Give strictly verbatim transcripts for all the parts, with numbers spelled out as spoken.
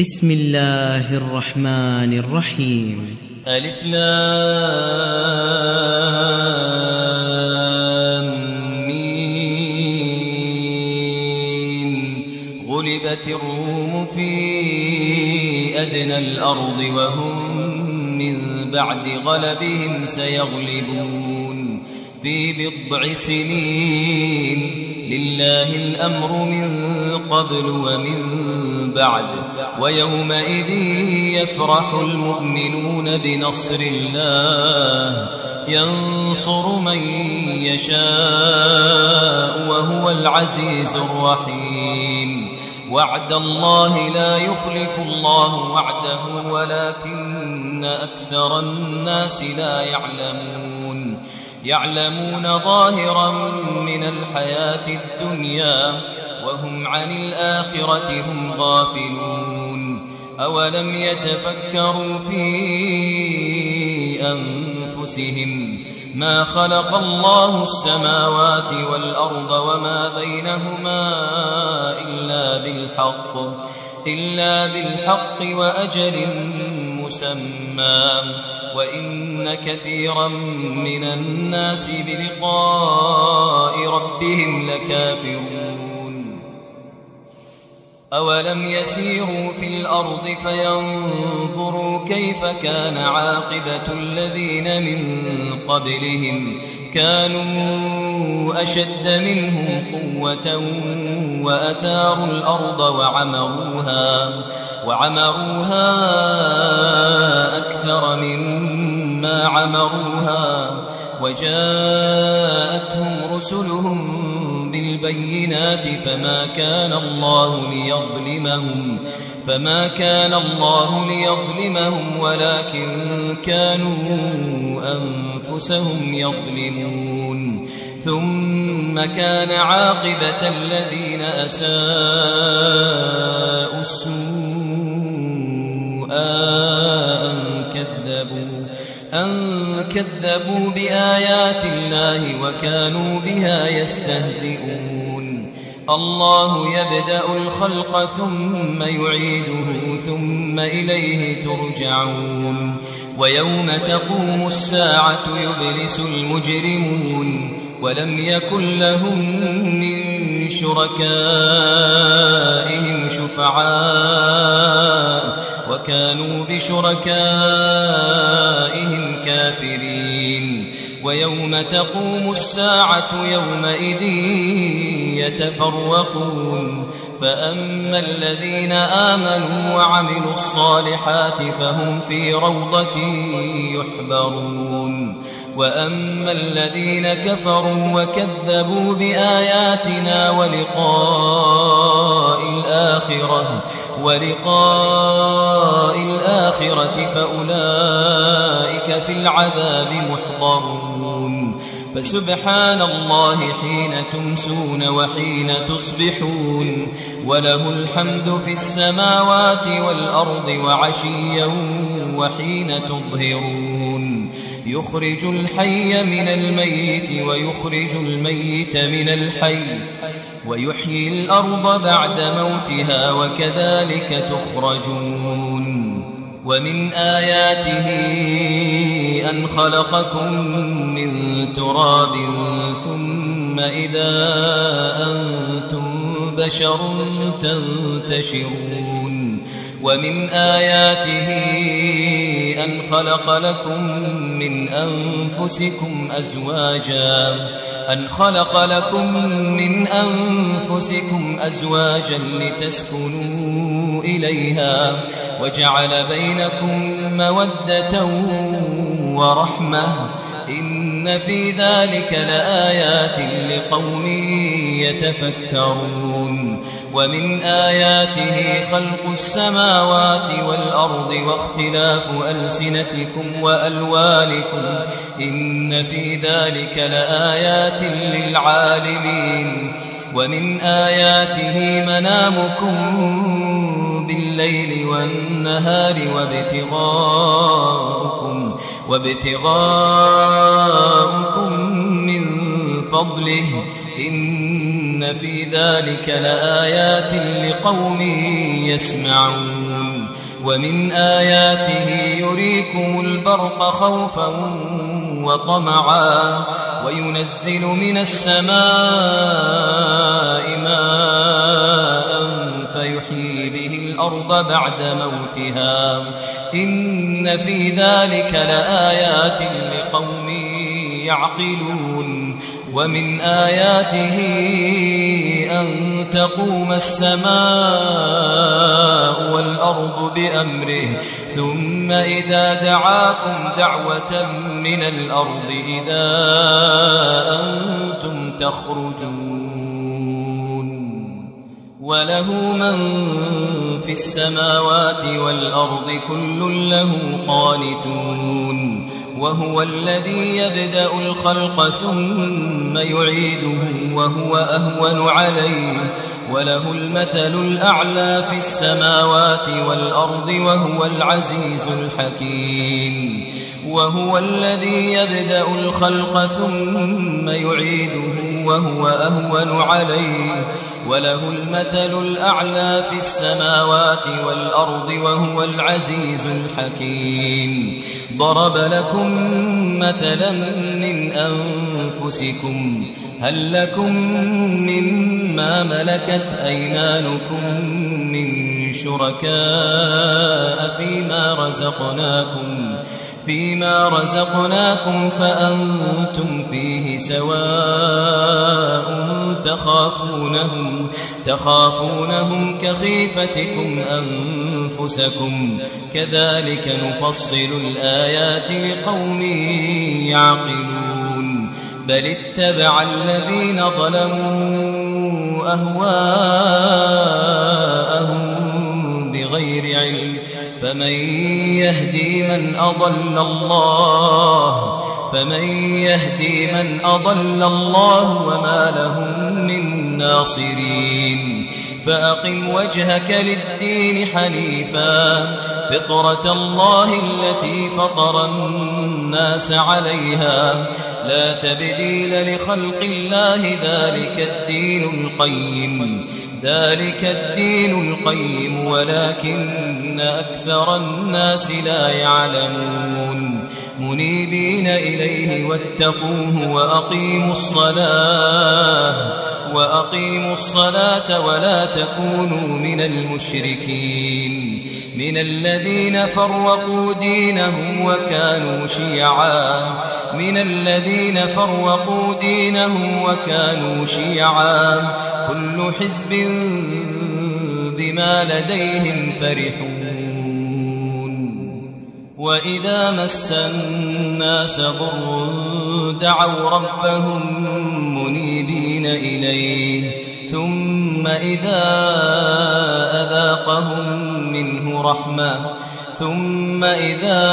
بسم الله الرحمن الرحيم. ألف لام ميم. غلبت الروم في أدنى الأرض وهم من بعد غلبهم سيغلبون في بضع سنين. لله الأمر من قبل ومن بعد ويومئذ يفرح المؤمنون بنصر الله ينصر من يشاء وهو العزيز الرحيم. وعد الله لا يخلف الله وعده ولكن أكثر الناس لا يعلمون. يعلمون ظاهرا من الحياة الدنيا وهم عن الآخرة هم غافلون. أولم يتفكروا في أنفسهم ما خلق الله السماوات والأرض وما بينهما إلا بالحق إلا بالحق وأجل مسمى وإن كثيرا من الناس بلقاء ربهم لكافرون. أولم يسيروا في الأرض فينظروا كيف كان عاقبة الذين من قبلهم كانوا أشد منهم قوة وأثاروا الأرض وعمروها وعمروها أكثر مما عمروها وجاءتهم رسلهم بالبينات فما كان الله ليظلمهم فما كان الله ليظلمهم ولكن كانوا أنفسهم يظلمون. ثم كان عاقبة الذين أساءوا السوء أن كذبوا أن كذبوا بآيات الله وكانوا بها يستهزئون. الله يبدأ الخلق ثم يعيده ثم إليه ترجعون. ويوم تقوم الساعة يبلس المجرمون ولم يكن لهم من شركائهم شفعاء وكانوا بشركائهم كافرين. ويوم تقوم الساعة يومئذ يتفرقون فأما الذين آمنوا وعملوا الصالحات فهم في روضة يحبرون وأما الذين كفروا وكذبوا بآياتنا ولقاء الآخرة ولقاء الآخرة فأولئك في العذاب محضرون. فسبحان الله حين تمسون وحين تصبحون وله الحمد في السماوات والأرض وعشيا وحين تظهرون. يخرج الحي من الميت ويخرج الميت من الحي ويحيي الأرض بعد موتها وكذلك تخرجون. ومن آياته أن خلقكم من تراب ثم إذا أنتم بشر تنتشرون. ومن آياته أن خلق لكم من أنفسكم أزواجا أن خلق لكم من أنفسكم أزواجا لتسكنوا إليها وجعل بينكم مودة ورحمة إن في ذلك لآيات لقوم يتفكرون. ومن آياته خلق السماوات والأرض واختلاف ألسنتكم وألوانكم إن في ذلك لآيات للعالمين. ومن آياته منامكم بالليل والنهار وابتغاؤكم وابتغاؤكم من فضله إن في ذلك لآيات لقوم يسمعون. يسمعون ومن آياته يريكم البرق خوفا وطمعا وينزل من السماء ماء فيحيي به الأرض بعد موتها إن في ذلك لآيات لقوم يعقلون ومن آياته أن تقوم السماء والأرض بأمره ثم إذا دعاكم دعوة من الأرض إذا أنتم تخرجون وله من في السماوات والأرض كل له قانتون وهو الذي يبدأ الخلق ثم يعيده وهو أهون عليه وله المثل الأعلى في السماوات والأرض وهو العزيز الحكيم وهو الذي يبدأ الخلق ثم يعيده وهو أهون عليه وله المثل الأعلى في السماوات والأرض وهو العزيز الحكيم ضرب لكم مثلا من أنفسكم هل لكم مما ملكت أيمانكم من شركاء فيما رزقناكم فيما رزقناكم فأنتم فيه سواء تخافونهم تخافونهم كخيفتكم أنفسكم كذلك نفصل الآيات لقوم يعقلون بل اتبع الذين ظلموا أهواءهم بغير علم فمن يهدي من أضل الله فمن يهدي من أضل الله وما لهم من ناصرين فأقم وجهك للدين حنيفا فطرة الله التي فطر الناس عليها لا تبديل لخلق الله ذلك الدين القيم ذلك الدين القيم ولكن أكثر الناس لا يعلمون منيبين إليه واتقوه وأقيموا الصلاة وأقيموا الصلاة ولا تكونوا من المشركين من الذين فرقوا دينهم وكانوا شيعا من الذين فرقوا دينهم وكانوا شيعا كل حزب بما لديهم فرحون وإذا مس الناس ضر دعوا ربهم منيبين إليه ثم إذا أذاقهم منه رحمة ثم إذا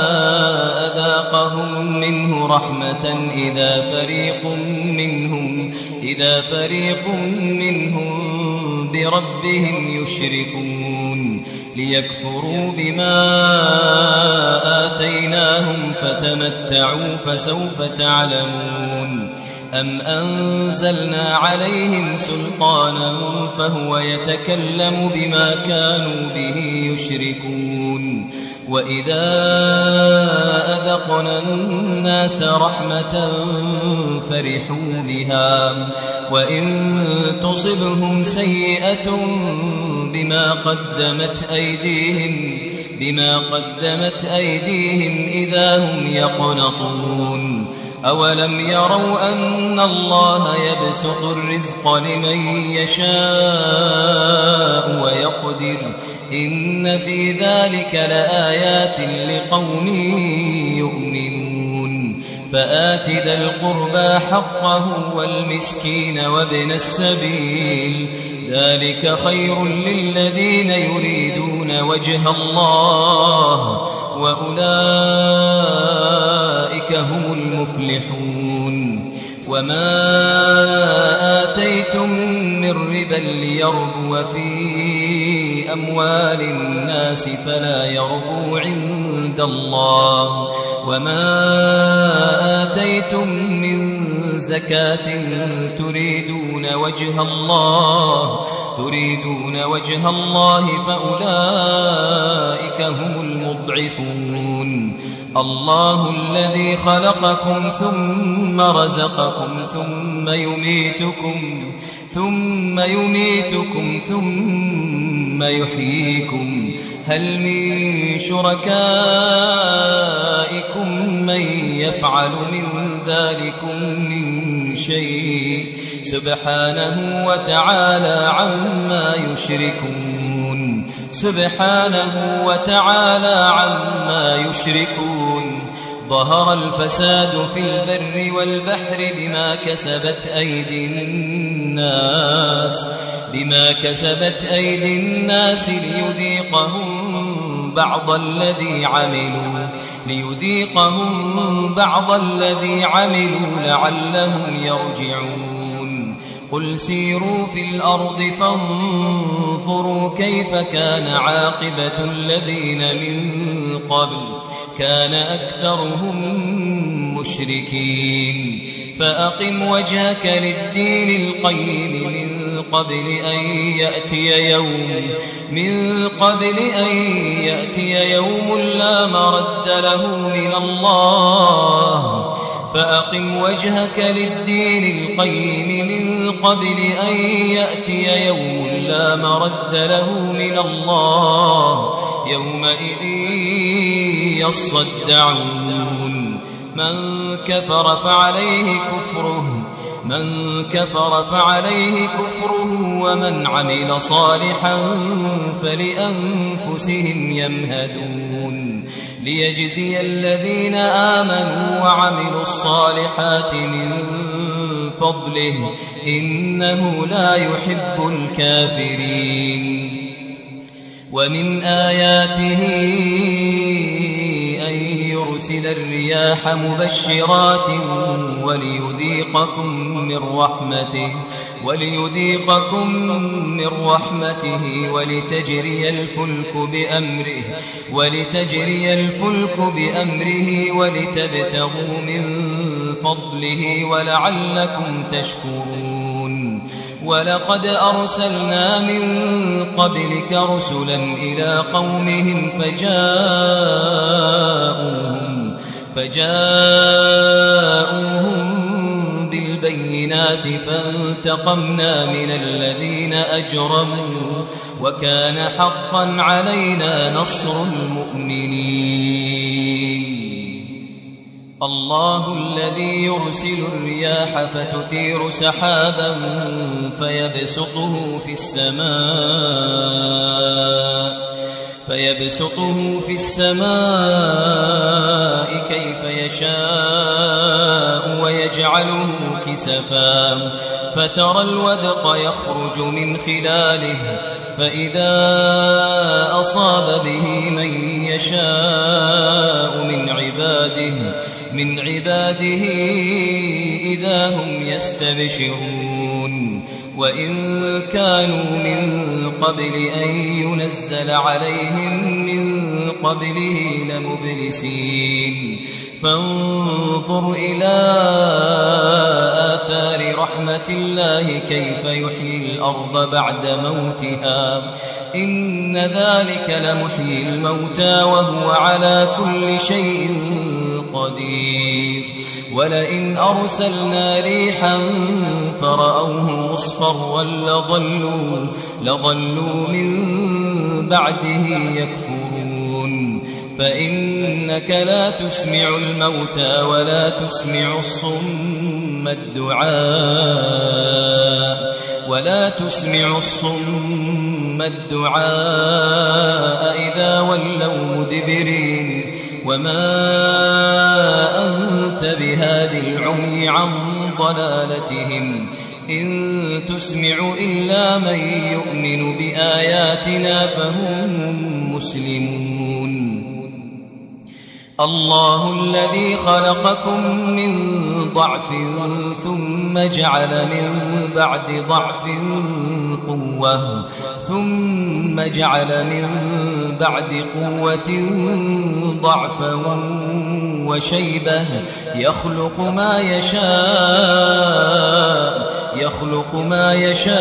أذاقهم منه رحمة إذا فريق منهم إذا فريق منهم بربهم يشركون ليكفروا بما آتيناهم فتمتعوا فسوف تعلمون أم أنزلنا عليهم سلطانا فهو يتكلم بما كانوا به يشركون وإذا أذقنا الناس رحمة فرحوا بها وإن تصبهم سيئة بما قدمت أيديهم بما قدمت أيديهم إذا هم يقنطون أولم يروا أن الله يبسط الرزق لمن يشاء ويقدر إن في ذلك لآيات لقوم يؤمنون فآت ذا القربى حقه والمسكين وابن السبيل ذلك خير للذين يريدون وجه الله وأولئك هم المفلحون وما آتيتم من ربا ليربو في أموال الناس فلا يربو عند الله. وما آتيتم من زكاة تريدون وجه الله تريدون وجه الله فأولئك هم المضعفون. الله الذي خلقكم ثم رزقكم ثم يميتكم ثم يميتكم ثم يحييكم هل من شركائكم من يفعل من ذلكم من شيء سبحانه وتعالى عما يشركون سبحانه وتعالى عما يشركون. ظهر الفساد في البر والبحر بما كسبت أيدي الناس بما كسبت أيدي الناس ليذيقهم بعض الذي عملوا ليذيقهم بعض الذي عملوا لعلهم يرجعون. قل سيروا في الأرض فانظروا كيف كان عاقبة الذين من قبل كان أكثرهم مشركين. فأقم وجهك للدين القيم من قبل أن يأتي يوم من قبل أن يأتي يوم لا مرد له من الله فأقم وجهك للدين القيم من قبل أن يأتي يوم لا مرد له من الله يومئذ يصدعون. من كفر فعليه كفره من كفر فعليه كفره ومن عمل صالحا فلأنفسهم يمهدون. ليجزي الذين آمنوا وعملوا الصالحات من فضله إنه لا يحب الكافرين. ومن آياته أن يرسل الرياح مبشرات وليذيقكم من رحمته وليذيقكم من رحمته ولتجري الفلك بأمره ولتجري الفلك بأمره ولتبتغوا من فضله ولعلكم تشكرون. ولقد أرسلنا من قبلك رسلا إلى قومهم فجاءوهم فجاءوهم بالبينات فانتقمنا من الذين أجرموا وكان حقا علينا نصر المؤمنين. الله الذي يرسل الرياح فتثير سحابا فيبسطه في السماء فيبسطه في السماء كيف يشاء ويجعله كسفا فترى الودق يخرج من خلاله فإذا أصاب به من يشاء من عباده من عباده إذا هم يستبشرون. وإن كانوا من قبل أن ينزل عليهم من قبله لمبلسين. فانظر إلى آثار رحمة الله كيف يحيي الأرض بعد موتها إن ذلك لمحيي الموتى وهو على كل شيء قدير. ولئن أرسلنا ريحا فرأوه مصفرا لظلوا, لظلوا من بعده يكفرون. فإنك لا تسمع الموتى ولا تسمع الصم الدعاء ولا تسمع الصم الدعاء إذا ولوا مدبرين. وما أنت بهادي العمي عن ضلالتهم إن تسمع إلا من يؤمن بآياتنا فهم مسلمون. الله الذي خلقكم من ضعف ثم جعل من بعد ضعف قوة ثم ثم جعل من بعد قوة ضعفا وشيبة يخلق ما يشاء يخلق ما يشاء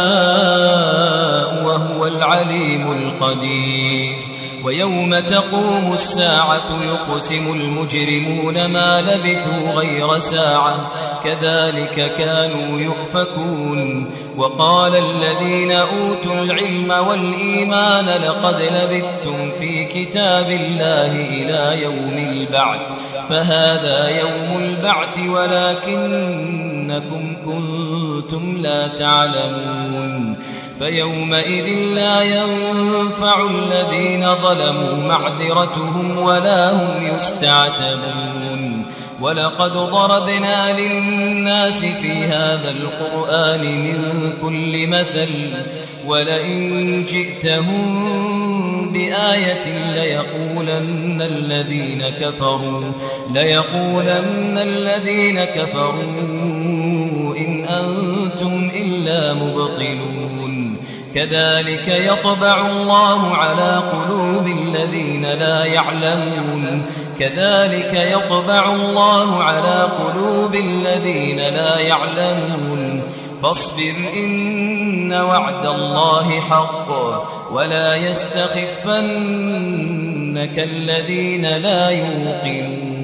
وهو العليم القدير. ويوم تقوم الساعة يقسم المجرمون ما لبثوا غير ساعة كذلك كانوا يؤفكون. وقال الذين أوتوا العلم والإيمان لقد لبثتم في كتاب الله إلى يوم البعث فهذا يوم البعث ولكنكم كنتم لا تعلمون. فيومئذ لا ينفع الذين ظلموا معذرتهم ولا هم يستعتبون. ولقد ضربنا للناس في هذا القرآن من كل مثل ولئن جئتهم بآية ليقولن الذين كفروا ليقولن الذين كفروا إن أنتم إلا مبطلون. كذلك يطبع الله على قلوب الذين لا يعلمون كذلك يطبع الله على قلوب الذين لا يعلمون. فاصبر إن وعد الله حق ولا يستخفنك الذين لا يوقنون.